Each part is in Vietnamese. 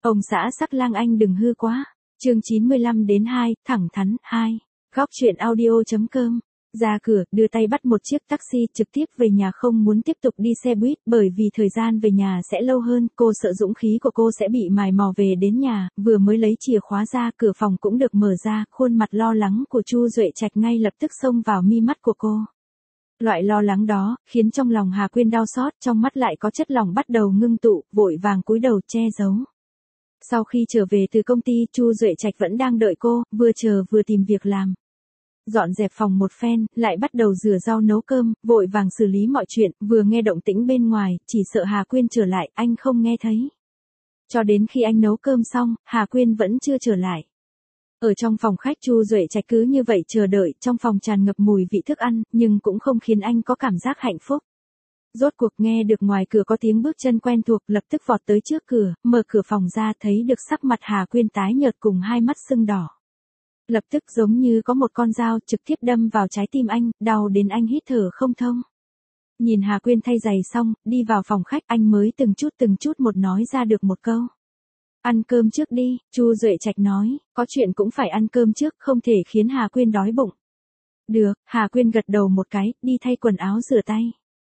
Ông xã sắc lang anh đừng hư quá. Chương 95-2, thẳng thắn, 2. Góc truyện audio.com. Ra cửa, đưa tay bắt một chiếc taxi trực tiếp về nhà, không muốn tiếp tục đi xe buýt, bởi vì thời gian về nhà sẽ lâu hơn, cô sợ dũng khí của cô sẽ bị mài mò về đến nhà, vừa mới lấy chìa khóa ra, cửa phòng cũng được mở ra, khuôn mặt lo lắng của Chu Duệ Trạch ngay lập tức xông vào mi mắt của cô. Loại lo lắng đó, khiến trong lòng Hà Quyên đau xót, trong mắt lại có chất lỏng bắt đầu ngưng tụ, vội vàng cúi đầu che giấu. Sau khi trở về từ công ty, Chu Duệ Trạch vẫn đang đợi cô, vừa chờ vừa tìm việc làm. Dọn dẹp phòng một phen, lại bắt đầu rửa rau nấu cơm, vội vàng xử lý mọi chuyện, vừa nghe động tĩnh bên ngoài, chỉ sợ Hà Quyên trở lại, anh không nghe thấy. Cho đến khi anh nấu cơm xong, Hà Quyên vẫn chưa trở lại. Ở trong phòng khách, Chu Duệ Trạch cứ như vậy chờ đợi, trong phòng tràn ngập mùi vị thức ăn, nhưng cũng không khiến anh có cảm giác hạnh phúc. Rốt cuộc nghe được ngoài cửa có tiếng bước chân quen thuộc, lập tức vọt tới trước cửa, mở cửa phòng ra, thấy được sắc mặt Hà Quyên tái nhợt cùng hai mắt sưng đỏ. Lập tức giống như có một con dao trực tiếp đâm vào trái tim anh, đau đến anh hít thở không thông. Nhìn Hà Quyên thay giày xong, đi vào phòng khách, anh mới từng chút một nói ra được một câu. Ăn cơm trước đi, Chu Duệ Trạch nói, có chuyện cũng phải ăn cơm trước, không thể khiến Hà Quyên đói bụng. Được, Hà Quyên gật đầu một cái, đi thay quần áo rửa tay.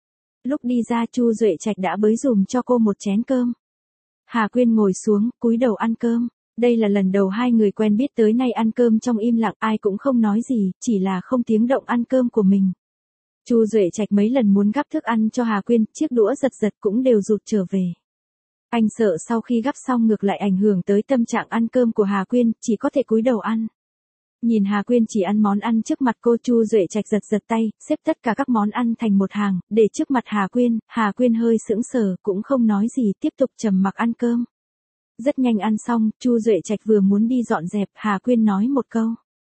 Lúc đi ra, Chu Duệ Trạch đã bới dùm cho cô một chén cơm. Hà Quyên ngồi xuống, cúi đầu ăn cơm. Đây là lần đầu hai người quen biết tới nay ăn cơm trong im lặng, ai cũng không nói gì, chỉ là không tiếng động ăn cơm của mình. Chu Duệ Trạch mấy lần muốn gắp thức ăn cho Hà Quyên, chiếc đũa giật cũng đều rụt trở về. Anh sợ sau khi gắp xong ngược lại ảnh hưởng tới tâm trạng ăn cơm của Hà Quyên, chỉ có thể cúi đầu ăn. Nhìn Hà Quyên chỉ ăn món ăn trước mặt cô, Chu Duệ Trạch giật tay, xếp tất cả các món ăn thành một hàng, để trước mặt Hà Quyên hơi sững sờ, cũng không nói gì, tiếp tục trầm mặc ăn cơm. Rất nhanh ăn xong, Chu Duệ Trạch vừa muốn đi dọn dẹp, Hà Quyên nói một câu.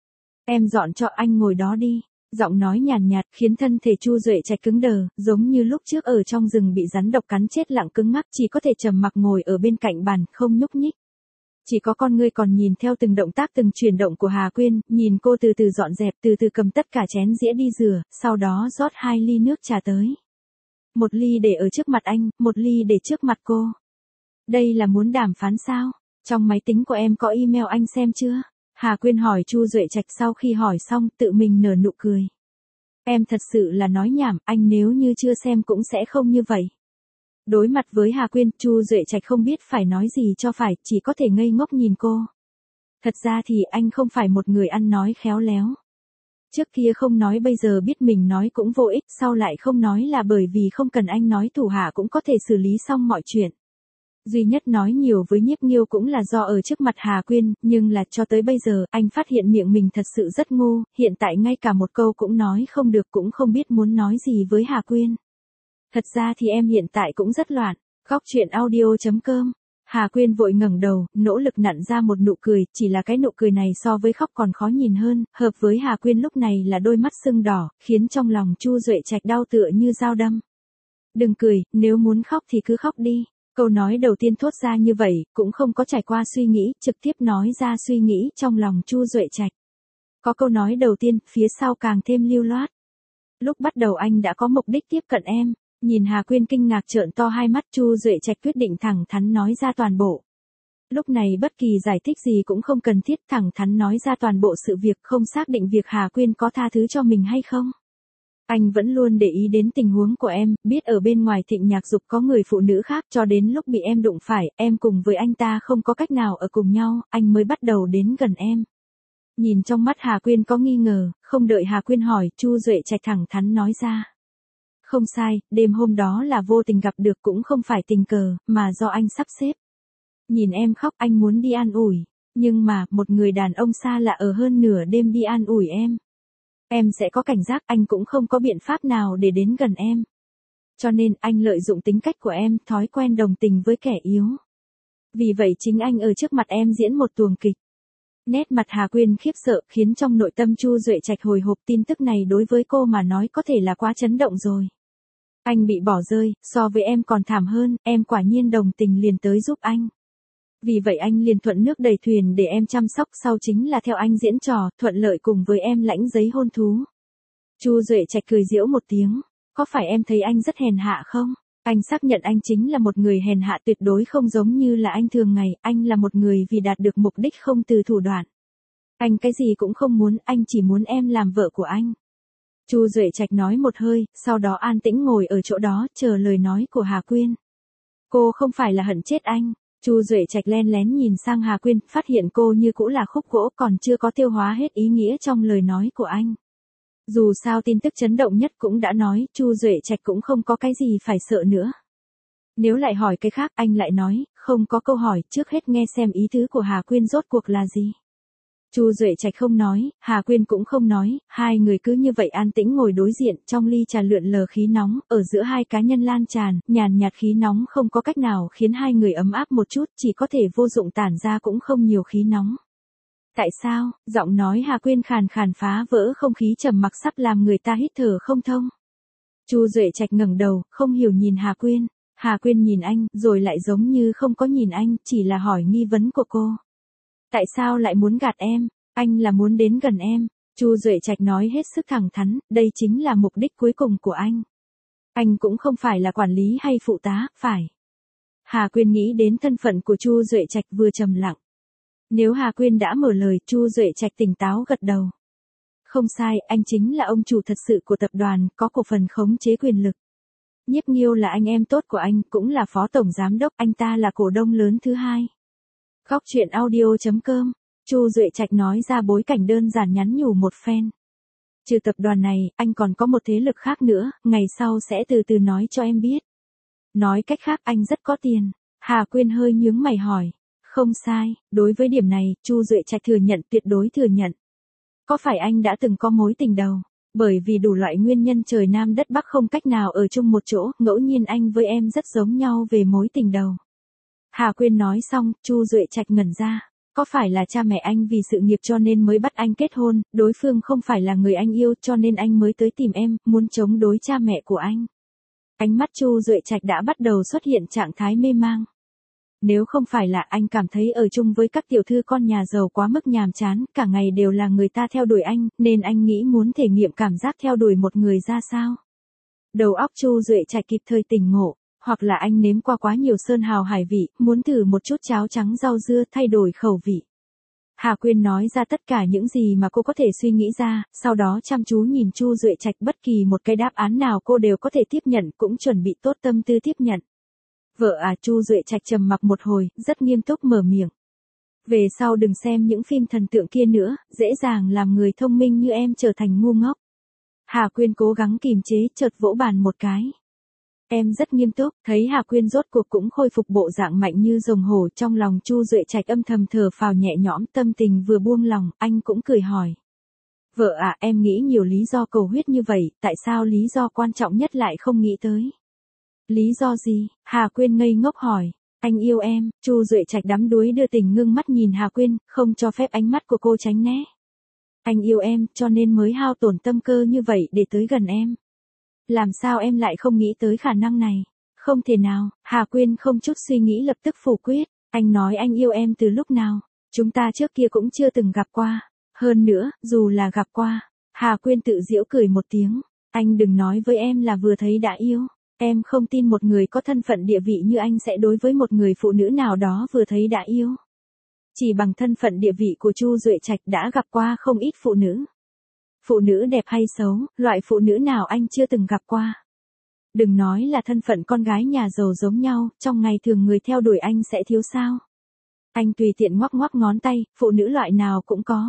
Em dọn cho anh ngồi đó đi. Giọng nói nhàn nhạt khiến thân thể Chu Duệ Trạch cứng đờ, giống như lúc trước ở trong rừng bị rắn độc cắn chết lặng cứng ngắc, chỉ có thể trầm mặc ngồi ở bên cạnh bàn, không nhúc nhích. Chỉ có con ngươi còn nhìn theo từng động tác từng chuyển động của Hà Quyên, nhìn cô từ từ dọn dẹp, từ từ cầm tất cả chén dĩa đi rửa, sau đó rót 2 ly nước trà tới. Một ly để ở trước mặt anh, một ly để trước mặt cô. Đây là muốn đàm phán sao? Trong máy tính của em có email anh xem chưa? Hà Quyên hỏi Chu Duệ Trạch, sau khi hỏi xong, tự mình nở nụ cười. Em thật sự là nói nhảm, anh nếu như chưa xem cũng sẽ không như vậy. Đối mặt với Hà Quyên, Chu Duệ Trạch không biết phải nói gì cho phải, chỉ có thể ngây ngốc nhìn cô. Thật ra thì anh không phải một người ăn nói khéo léo. Trước kia không nói, bây giờ biết mình nói cũng vô ích, sau lại không nói là bởi vì không cần anh nói, thủ hạ cũng có thể xử lý xong mọi chuyện. Duy nhất nói nhiều với Nhiếp Nghiêu cũng là do ở trước mặt Hà Quyên, nhưng là cho tới bây giờ, anh phát hiện miệng mình thật sự rất ngu, hiện tại ngay cả một câu cũng nói không được, cũng không biết muốn nói gì với Hà Quyên. Thật ra thì em hiện tại cũng rất loạn. Góc truyện audio.com. Hà Quyên vội ngẩng đầu, nỗ lực nặn ra một nụ cười, chỉ là cái nụ cười này so với khóc còn khó nhìn hơn, hợp với Hà Quyên lúc này là đôi mắt sưng đỏ, khiến trong lòng Chu Duệ Trạch đau tựa như dao đâm. Đừng cười, nếu muốn khóc thì cứ khóc đi. Câu nói đầu tiên thốt ra như vậy, cũng không có trải qua suy nghĩ, trực tiếp nói ra suy nghĩ trong lòng Chu Duệ Trạch. Có câu nói đầu tiên, phía sau càng thêm lưu loát. Lúc bắt đầu anh đã có mục đích tiếp cận em. Nhìn Hà Quyên kinh ngạc trợn to hai mắt, Chu Duệ Trạch quyết định thẳng thắn nói ra toàn bộ. Lúc này bất kỳ giải thích gì cũng không cần thiết, thẳng thắn nói ra toàn bộ sự việc, không xác định việc Hà Quyên có tha thứ cho mình hay không. Anh vẫn luôn để ý đến tình huống của em, biết ở bên ngoài Thịnh Nhạc Dục có người phụ nữ khác, cho đến lúc bị em đụng phải, em cùng với anh ta không có cách nào ở cùng nhau, anh mới bắt đầu đến gần em. Nhìn trong mắt Hà Quyên có nghi ngờ, không đợi Hà Quyên hỏi, Chu Duệ Trạch thẳng thắn nói ra. Không sai, đêm hôm đó là vô tình gặp được, cũng không phải tình cờ, mà do anh sắp xếp. Nhìn em khóc, anh muốn đi an ủi, nhưng mà, một người đàn ông xa lạ ở hơn nửa đêm đi an ủi em. Em sẽ có cảnh giác, anh cũng không có biện pháp nào để đến gần em. Cho nên, anh lợi dụng tính cách của em, thói quen đồng tình với kẻ yếu. Vì vậy chính anh ở trước mặt em diễn một tuồng kịch. Nét mặt Hà Quyên khiếp sợ, khiến trong nội tâm Chu Duệ Trạch hồi hộp, tin tức này đối với cô mà nói có thể là quá chấn động rồi. Anh bị bỏ rơi, so với em còn thảm hơn, em quả nhiên đồng tình liền tới giúp anh. Vì vậy anh liền thuận nước đẩy thuyền để em chăm sóc, sau chính là theo anh diễn trò, thuận lợi cùng với em lãnh giấy hôn thú. Chu Duệ Trạch cười giễu một tiếng, có phải em thấy anh rất hèn hạ không? Anh xác nhận anh chính là một người hèn hạ tuyệt đối không giống như là anh thường ngày, anh là một người vì đạt được mục đích không từ thủ đoạn. Anh cái gì cũng không muốn, anh chỉ muốn em làm vợ của anh. Chu Duệ Trạch nói một hơi, sau đó an tĩnh ngồi ở chỗ đó, chờ lời nói của Hà Quyên. Cô không phải là hận chết anh. Chu Duệ Trạch len lén nhìn sang Hà Quyên, phát hiện cô như cũ là khúc gỗ, còn chưa có tiêu hóa hết ý nghĩa trong lời nói của anh. Dù sao tin tức chấn động nhất cũng đã nói, Chu Duệ Trạch cũng không có cái gì phải sợ nữa. Nếu lại hỏi cái khác, anh lại nói, không có câu hỏi, trước hết nghe xem ý tứ của Hà Quyên rốt cuộc là gì. Chu Duệ Trạch không nói, Hà Quyên cũng không nói, hai người cứ như vậy an tĩnh ngồi đối diện, trong ly trà lượn lờ khí nóng, ở giữa hai cá nhân lan tràn, nhàn nhạt khí nóng không có cách nào khiến hai người ấm áp một chút, chỉ có thể vô dụng tản ra cũng không nhiều khí nóng. Tại sao? Giọng nói Hà Quyên khàn khàn phá vỡ không khí trầm mặc sắp làm người ta hít thở không thông. Chu Duệ Trạch ngẩng đầu, không hiểu nhìn Hà Quyên. Hà Quyên nhìn anh, rồi lại giống như không có nhìn anh, chỉ là hỏi nghi vấn của cô. Tại sao lại muốn gạt em? Anh là muốn đến gần em. Chu Duệ Trạch nói hết sức thẳng thắn, đây chính là mục đích cuối cùng của anh. Anh cũng không phải là quản lý hay phụ tá, phải. Hà Quyên nghĩ đến thân phận của Chu Duệ Trạch vừa trầm lặng. Nếu Hà Quyên đã mở lời, Chu Duệ Trạch tỉnh táo gật đầu. Không sai, anh chính là ông chủ thật sự của tập đoàn, có cổ phần khống chế quyền lực. Nhiếp Nghiêu là anh em tốt của anh, cũng là phó tổng giám đốc, anh ta là cổ đông lớn thứ hai. Góc truyện audio.com, Chu Duệ Trạch nói ra bối cảnh đơn giản nhắn nhủ một phen. Trừ tập đoàn này, anh còn có một thế lực khác nữa, ngày sau sẽ từ từ nói cho em biết. Nói cách khác anh rất có tiền. Hà Quyên hơi nhướng mày hỏi. Không sai, đối với điểm này, Chu Duệ Trạch thừa nhận, tuyệt đối thừa nhận. Có phải anh đã từng có mối tình đầu? Bởi vì đủ loại nguyên nhân trời Nam đất Bắc không cách nào ở chung một chỗ, ngẫu nhiên anh với em rất giống nhau về mối tình đầu. Hà Quyên nói xong, Chu Duệ Trạch ngẩn ra. Có phải là cha mẹ anh vì sự nghiệp cho nên mới bắt anh kết hôn, đối phương không phải là người anh yêu cho nên anh mới tới tìm em, muốn chống đối cha mẹ của anh? Ánh mắt Chu Duệ Trạch đã bắt đầu xuất hiện trạng thái mê mang. Nếu không phải là anh cảm thấy ở chung với các tiểu thư con nhà giàu quá mức nhàm chán, cả ngày đều là người ta theo đuổi anh, nên anh nghĩ muốn thể nghiệm cảm giác theo đuổi một người ra sao. Đầu óc Chu Duệ Trạch kịp thời tỉnh ngộ, hoặc là anh nếm qua quá nhiều sơn hào hải vị, muốn thử một chút cháo trắng rau dưa thay đổi khẩu vị. Hà Quyên nói ra tất cả những gì mà cô có thể suy nghĩ ra, sau đó chăm chú nhìn Chu Duệ Trạch, bất kỳ một cái đáp án nào cô đều có thể tiếp nhận, cũng chuẩn bị tốt tâm tư tiếp nhận. Vợ à? Chu Duệ Trạch trầm mặc một hồi, rất nghiêm túc mở miệng. Về sau đừng xem những phim thần tượng kia nữa, dễ dàng làm người thông minh như em trở thành ngu ngốc. Hà Quyên cố gắng kìm chế, chợt vỗ bàn một cái. Em rất nghiêm túc. Thấy Hà Quyên rốt cuộc cũng khôi phục bộ dạng mạnh như rồng hổ, trong lòng Chu Duệ Trạch âm thầm thở phào nhẹ nhõm, tâm tình vừa buông lòng, anh cũng cười hỏi. Vợ à, em nghĩ nhiều lý do cầu huyết như vậy, tại sao lý do quan trọng nhất lại không nghĩ tới? Lý do gì? Hà Quyên ngây ngốc hỏi. Anh yêu em. Chu Duệ Trạch đắm đuối đưa tình ngưng mắt nhìn Hà Quyên, không cho phép ánh mắt của cô tránh né. Anh yêu em, cho nên mới hao tổn tâm cơ như vậy để tới gần em. Làm sao em lại không nghĩ tới khả năng này? Không thể nào. Hà Quyên không chút suy nghĩ lập tức phủ quyết. Anh nói anh yêu em từ lúc nào? Chúng ta trước kia cũng chưa từng gặp qua. Hơn nữa, dù là gặp qua. Hà Quyên tự giễu cười một tiếng. Anh đừng nói với em là vừa thấy đã yêu. Em không tin một người có thân phận địa vị như anh sẽ đối với một người phụ nữ nào đó vừa thấy đã yêu. Chỉ bằng thân phận địa vị của Chu Duệ Trạch đã gặp qua không ít phụ nữ. Phụ nữ đẹp hay xấu, loại phụ nữ nào anh chưa từng gặp qua. Đừng nói là thân phận con gái nhà giàu giống nhau, trong ngày thường người theo đuổi anh sẽ thiếu sao. Anh tùy tiện ngoắc ngoắc ngón tay, phụ nữ loại nào cũng có.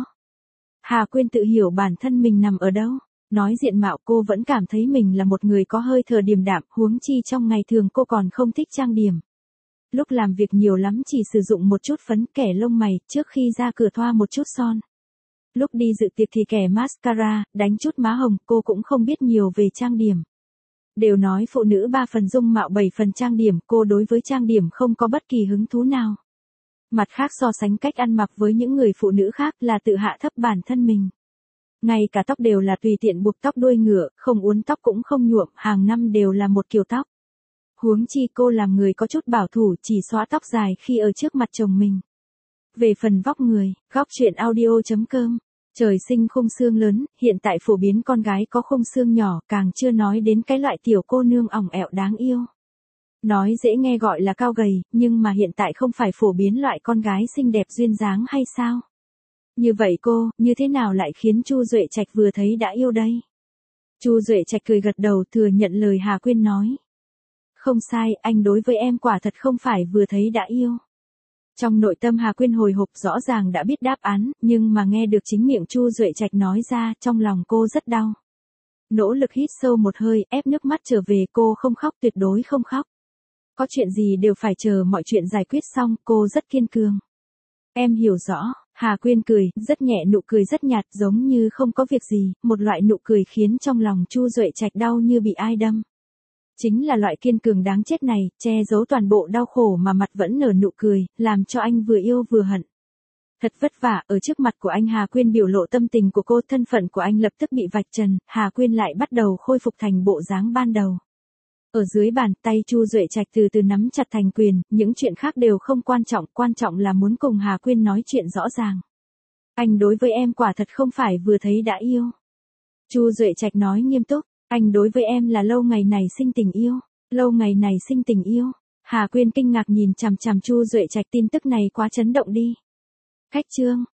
Hà Quyên tự hiểu bản thân mình nằm ở đâu. Nói diện mạo cô vẫn cảm thấy mình là một người có hơi thở điềm đạm, huống chi trong ngày thường cô còn không thích trang điểm. Lúc làm việc nhiều lắm chỉ sử dụng một chút phấn kẻ lông mày, trước khi ra cửa thoa một chút son. Lúc đi dự tiệc thì kẻ mascara, đánh chút má hồng, cô cũng không biết nhiều về trang điểm. Đều nói phụ nữ 3 phần dung mạo 7 phần trang điểm, cô đối với trang điểm không có bất kỳ hứng thú nào. Mặt khác so sánh cách ăn mặc với những người phụ nữ khác là tự hạ thấp bản thân mình. Ngay cả tóc đều là tùy tiện buộc tóc đuôi ngựa, không uốn tóc cũng không nhuộm, hàng năm đều là một kiểu tóc. Huống chi cô làm người có chút bảo thủ, chỉ xóa tóc dài khi ở trước mặt chồng mình. Về phần vóc người, góc truyện audio.com, trời sinh khung xương lớn, hiện tại phổ biến con gái có khung xương nhỏ, càng chưa nói đến cái loại tiểu cô nương ỏng ẹo đáng yêu. Nói dễ nghe gọi là cao gầy, nhưng mà hiện tại không phải phổ biến loại con gái xinh đẹp duyên dáng hay sao? Như vậy cô, như thế nào lại khiến Chu Duệ Trạch vừa thấy đã yêu đây? Chu Duệ Trạch cười gật đầu thừa nhận lời Hà Quyên nói. Không sai, anh đối với em quả thật không phải vừa thấy đã yêu. Trong nội tâm Hà Quyên hồi hộp rõ ràng đã biết đáp án, nhưng mà nghe được chính miệng Chu Duệ Trạch nói ra, trong lòng cô rất đau. Nỗ lực hít sâu một hơi, ép nước mắt trở về, cô không khóc, tuyệt đối không khóc. Có chuyện gì đều phải chờ mọi chuyện giải quyết xong, cô rất kiên cường. Em hiểu rõ, Hà Quyên cười, rất nhẹ, nụ cười rất nhạt, giống như không có việc gì, một loại nụ cười khiến trong lòng Chu Duệ Trạch đau như bị ai đâm. Chính là loại kiên cường đáng chết này, che giấu toàn bộ đau khổ mà mặt vẫn nở nụ cười, làm cho anh vừa yêu vừa hận. Thật vất vả, ở trước mặt của anh Hà Quyên biểu lộ tâm tình của cô, thân phận của anh lập tức bị vạch trần, Hà Quyên lại bắt đầu khôi phục thành bộ dáng ban đầu. Ở dưới bàn tay Chu Duệ Trạch từ từ nắm chặt thành quyền, những chuyện khác đều không quan trọng là muốn cùng Hà Quyên nói chuyện rõ ràng. Anh đối với em quả thật không phải vừa thấy đã yêu. Chu Duệ Trạch nói nghiêm túc, anh đối với em là lâu ngày này sinh tình yêu, lâu ngày này sinh tình yêu. Hà Quyên kinh ngạc nhìn chằm chằm Chu Duệ Trạch, tin tức này quá chấn động đi. Khách trương,